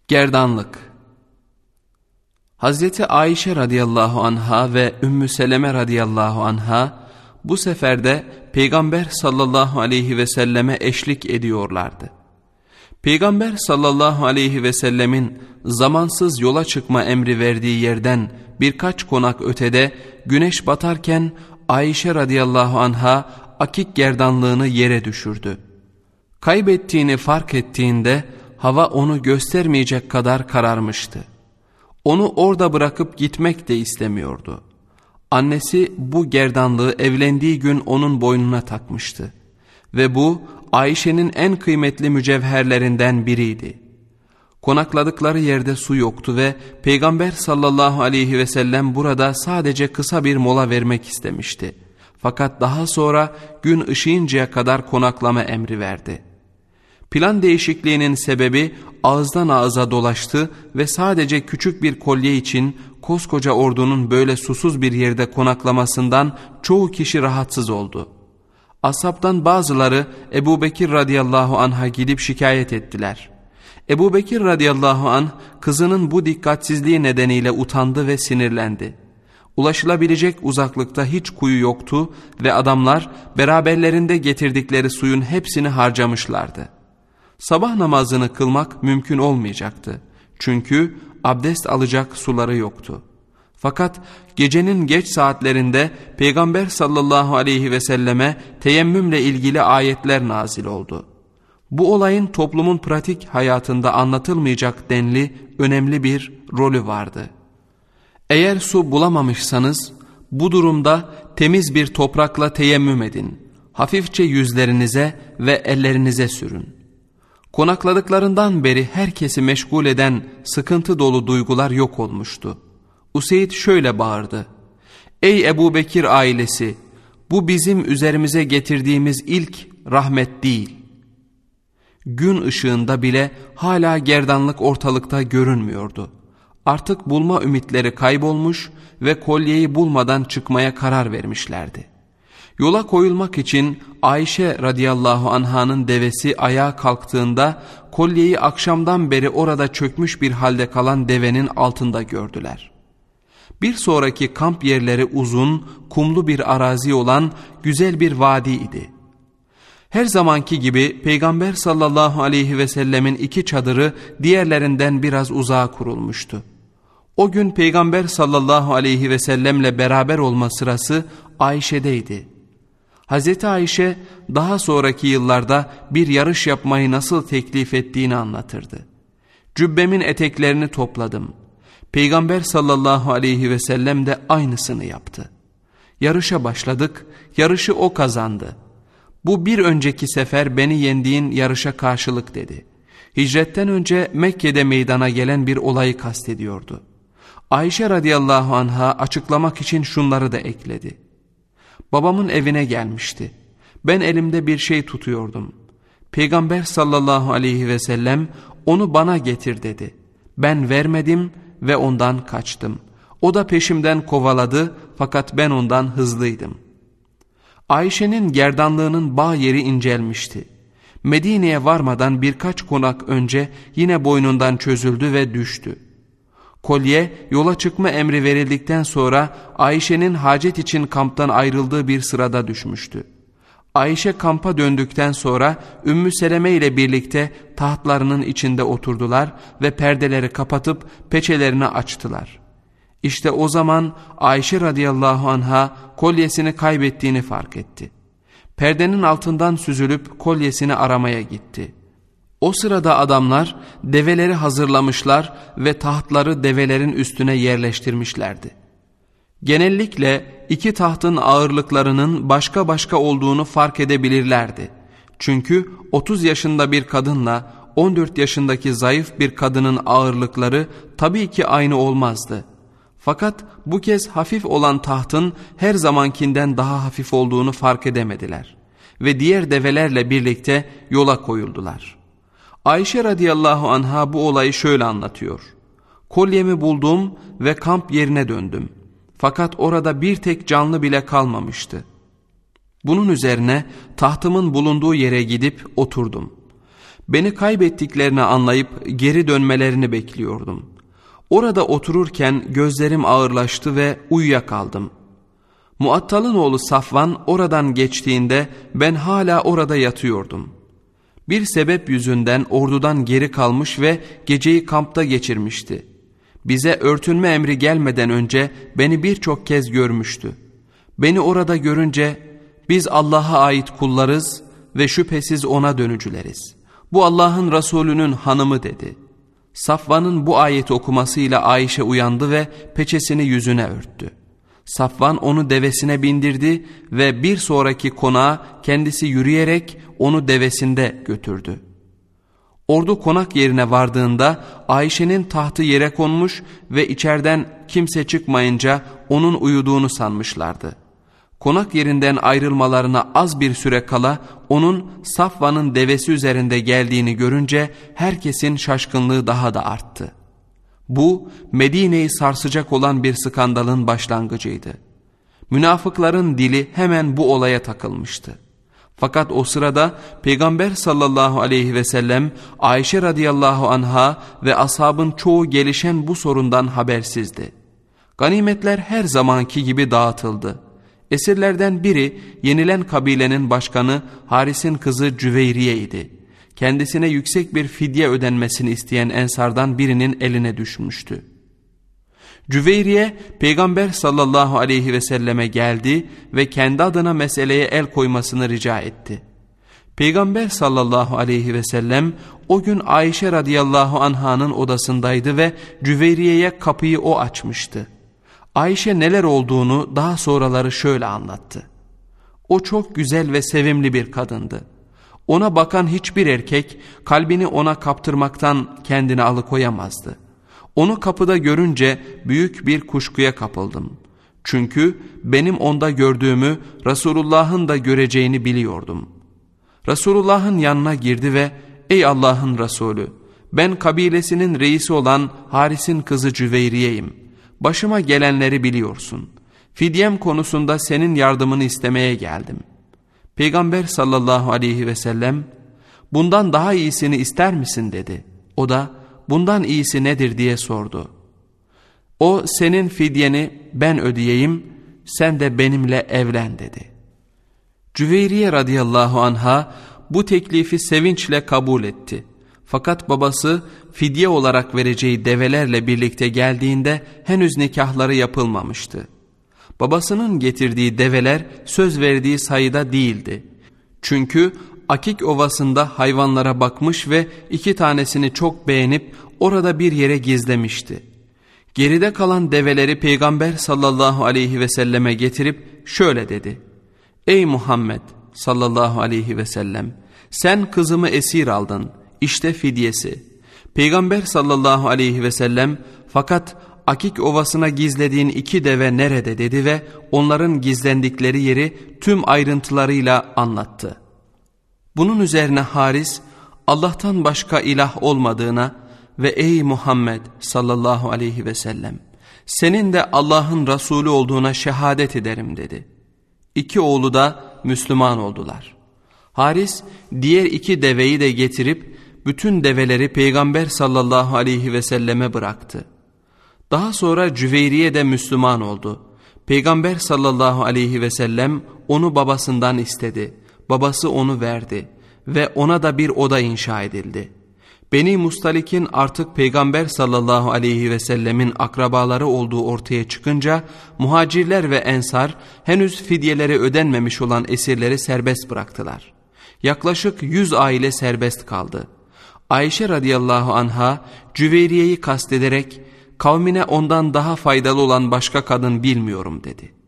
Gerdanlık. Hazreti Ayşe radıyallahu anha ve Ümmü Seleme radıyallahu anha bu seferde Peygamber sallallahu aleyhi ve selleme eşlik ediyorlardı. Peygamber sallallahu aleyhi ve sellemin zamansız yola çıkma emri verdiği yerden birkaç konak ötede güneş batarken Ayşe radıyallahu anha akik gerdanlığını yere düşürdü. Kaybettiğini fark ettiğinde hava onu göstermeyecek kadar kararmıştı. Onu orada bırakıp gitmek de istemiyordu. Annesi bu gerdanlığı evlendiği gün onun boynuna takmıştı. Ve bu Ayşe'nin en kıymetli mücevherlerinden biriydi. Konakladıkları yerde su yoktu ve Peygamber sallallahu aleyhi ve sellem burada sadece kısa bir mola vermek istemişti. Fakat daha sonra gün ışıyıncaya kadar konaklama emri verdi. Plan değişikliğinin sebebi ağızdan ağıza dolaştı ve sadece küçük bir kolye için koskoca ordunun böyle susuz bir yerde konaklamasından çoğu kişi rahatsız oldu. Ashabtan bazıları Ebu Bekir radıyallahu anh'a gidip şikayet ettiler. Ebu Bekir radıyallahu anh kızının bu dikkatsizliği nedeniyle utandı ve sinirlendi. Ulaşılabilecek uzaklıkta hiç kuyu yoktu ve adamlar beraberlerinde getirdikleri suyun hepsini harcamışlardı. Sabah namazını kılmak mümkün olmayacaktı. Çünkü abdest alacak suları yoktu. Fakat gecenin geç saatlerinde Peygamber sallallahu aleyhi ve selleme teyemmümle ilgili ayetler nazil oldu. Bu olayın toplumun pratik hayatında anlatılmayacak denli önemli bir rolü vardı. Eğer su bulamamışsanız bu durumda temiz bir toprakla teyemmüm edin. Hafifçe yüzlerinize ve ellerinize sürün. Konakladıklarından beri herkesi meşgul eden sıkıntı dolu duygular yok olmuştu. Useyd şöyle bağırdı: "Ey Ebu Bekir ailesi, bu bizim üzerimize getirdiğimiz ilk rahmet değil." Gün ışığında bile hala gerdanlık ortalıkta görünmüyordu. Artık bulma ümitleri kaybolmuş ve kolyeyi bulmadan çıkmaya karar vermişlerdi. Yola koyulmak için Ayşe radıyallahu anh'ın devesi ayağa kalktığında kolyeyi akşamdan beri orada çökmüş bir halde kalan devenin altında gördüler. Bir sonraki kamp yerleri uzun, kumlu bir arazi olan güzel bir vadi idi. Her zamanki gibi Peygamber sallallahu aleyhi ve sellemin iki çadırı diğerlerinden biraz uzağa kurulmuştu. O gün Peygamber sallallahu aleyhi ve sellemle beraber olma sırası Ayşe'deydi. Hazreti Ayşe daha sonraki yıllarda bir yarış yapmayı nasıl teklif ettiğini anlatırdı. "Cübbemin eteklerini topladım. Peygamber sallallahu aleyhi ve sellem de aynısını yaptı. Yarışa başladık, yarışı o kazandı. Bu bir önceki sefer beni yendiğin yarışa karşılık" dedi. Hicretten önce Mekke'de meydana gelen bir olayı kastediyordu. Ayşe radıyallahu anh'a açıklamak için şunları da ekledi: "Babamın evine gelmişti. Ben elimde bir şey tutuyordum. Peygamber sallallahu aleyhi ve sellem onu bana getir dedi. Ben vermedim ve ondan kaçtım. O da peşimden kovaladı fakat ben ondan hızlıydım." Ayşe'nin gerdanlığının bağ yeri incelmişti. Medine'ye varmadan birkaç konak önce yine boynundan çözüldü ve düştü. Kolye yola çıkma emri verildikten sonra Ayşe'nin hacet için kamptan ayrıldığı bir sırada düşmüştü. Ayşe kampa döndükten sonra Ümmü Seleme ile birlikte tahtlarının içinde oturdular ve perdeleri kapatıp peçelerini açtılar. İşte o zaman Ayşe radıyallahu anha kolyesini kaybettiğini fark etti. Perdenin altından süzülüp kolyesini aramaya gitti. O sırada adamlar develeri hazırlamışlar ve tahtları develerin üstüne yerleştirmişlerdi. Genellikle iki tahtın ağırlıklarının başka başka olduğunu fark edebilirlerdi. Çünkü 30 yaşında bir kadınla 14 yaşındaki zayıf bir kadının ağırlıkları tabii ki aynı olmazdı. Fakat bu kez hafif olan tahtın her zamankinden daha hafif olduğunu fark edemediler ve diğer develerle birlikte yola koyuldular. Ayşe radıyallahu anha bu olayı şöyle anlatıyor: "Kolyemi buldum ve kamp yerine döndüm. Fakat orada bir tek canlı bile kalmamıştı. Bunun üzerine tahtımın bulunduğu yere gidip oturdum. Beni kaybettiklerini anlayıp geri dönmelerini bekliyordum. Orada otururken gözlerim ağırlaştı ve uyuyakaldım. Muattal'ın oğlu Safvan oradan geçtiğinde ben hala orada yatıyordum. Bir sebep yüzünden ordudan geri kalmış ve geceyi kampta geçirmişti. Bize örtünme emri gelmeden önce beni birçok kez görmüştü. Beni orada görünce biz Allah'a ait kullarız ve şüphesiz ona dönücüleriz. Bu Allah'ın Resulü'nün hanımı dedi. Safvan'ın bu ayeti okumasıyla Ayşe uyandı ve peçesini yüzüne örttü. Safvan onu devesine bindirdi ve bir sonraki konağa kendisi yürüyerek onu devesinde götürdü. Ordu konak yerine vardığında Ayşe'nin tahtı yere konmuş ve içeriden kimse çıkmayınca onun uyuduğunu sanmışlardı. Konak yerinden ayrılmalarına az bir süre kala onun Safvan'ın devesi üzerinde geldiğini görünce herkesin şaşkınlığı daha da arttı. Bu Medine'yi sarsacak olan bir skandalın başlangıcıydı. Münafıkların dili hemen bu olaya takılmıştı. Fakat o sırada Peygamber sallallahu aleyhi ve sellem Ayşe radıyallahu anha ve ashabın çoğu gelişen bu sorundan habersizdi. Ganimetler her zamanki gibi dağıtıldı. Esirlerden biri yenilen kabilenin başkanı Haris'in kızı Cüveyriye idi. Kendisine yüksek bir fidye ödenmesini isteyen ensardan birinin eline düşmüştü. Cüveyriye Peygamber sallallahu aleyhi ve selleme geldi ve kendi adına meseleye el koymasını rica etti. Peygamber sallallahu aleyhi ve sellem o gün Ayşe radıyallahu anh'ın odasındaydı ve Cüveyriye'ye kapıyı o açmıştı. Ayşe neler olduğunu daha sonraları şöyle anlattı. O çok güzel ve sevimli bir kadındı. Ona bakan hiçbir erkek kalbini ona kaptırmaktan kendini alıkoyamazdı. Onu kapıda görünce büyük bir kuşkuya kapıldım. Çünkü benim onda gördüğümü Resulullah'ın da göreceğini biliyordum. Resulullah'ın yanına girdi ve ''Ey Allah'ın Resulü, ben kabilesinin reisi olan Haris'in kızı Cüveyriye'yim. Başıma gelenleri biliyorsun. Fidyem konusunda senin yardımını istemeye geldim.'' Peygamber sallallahu aleyhi ve sellem ''Bundan daha iyisini ister misin?'' dedi. O da ''Bundan iyisi nedir?'' diye sordu. O ''Senin fidyeni ben ödeyeyim, sen de benimle evlen.'' dedi. Cüveyriye radıyallahu anha bu teklifi sevinçle kabul etti. Fakat babası fidye olarak vereceği develerle birlikte geldiğinde henüz nikahları yapılmamıştı. Babasının getirdiği develer söz verdiği sayıda değildi. Çünkü Akik Ovası'nda hayvanlara bakmış ve 2 tanesini çok beğenip orada bir yere gizlemişti. Geride kalan develeri Peygamber sallallahu aleyhi ve selleme getirip şöyle dedi. ''Ey Muhammed sallallahu aleyhi ve sellem, sen kızımı esir aldın, işte fidyesi.'' Peygamber sallallahu aleyhi ve sellem fakat Akik Ovası'na gizlediğin 2 deve nerede dedi ve onların gizlendikleri yeri tüm ayrıntılarıyla anlattı. Bunun üzerine Haris Allah'tan başka ilah olmadığına ve ''Ey Muhammed sallallahu aleyhi ve sellem, senin de Allah'ın Resulü olduğuna şehadet ederim.'' dedi. 2 oğlu da Müslüman oldular. Haris diğer 2 deveyi de getirip bütün develeri Peygamber sallallahu aleyhi ve selleme bıraktı. Daha sonra Cüveyriye de Müslüman oldu. Peygamber sallallahu aleyhi ve sellem onu babasından istedi. Babası onu verdi ve ona da bir oda inşa edildi. Beni Mustalik'in artık Peygamber sallallahu aleyhi ve sellemin akrabaları olduğu ortaya çıkınca muhacirler ve ensar henüz fidyeleri ödenmemiş olan esirleri serbest bıraktılar. Yaklaşık 100 aile serbest kaldı. Ayşe radıyallahu anha Cüveyriye'yi kastederek kavmine ondan daha faydalı olan başka kadın bilmiyorum dedi.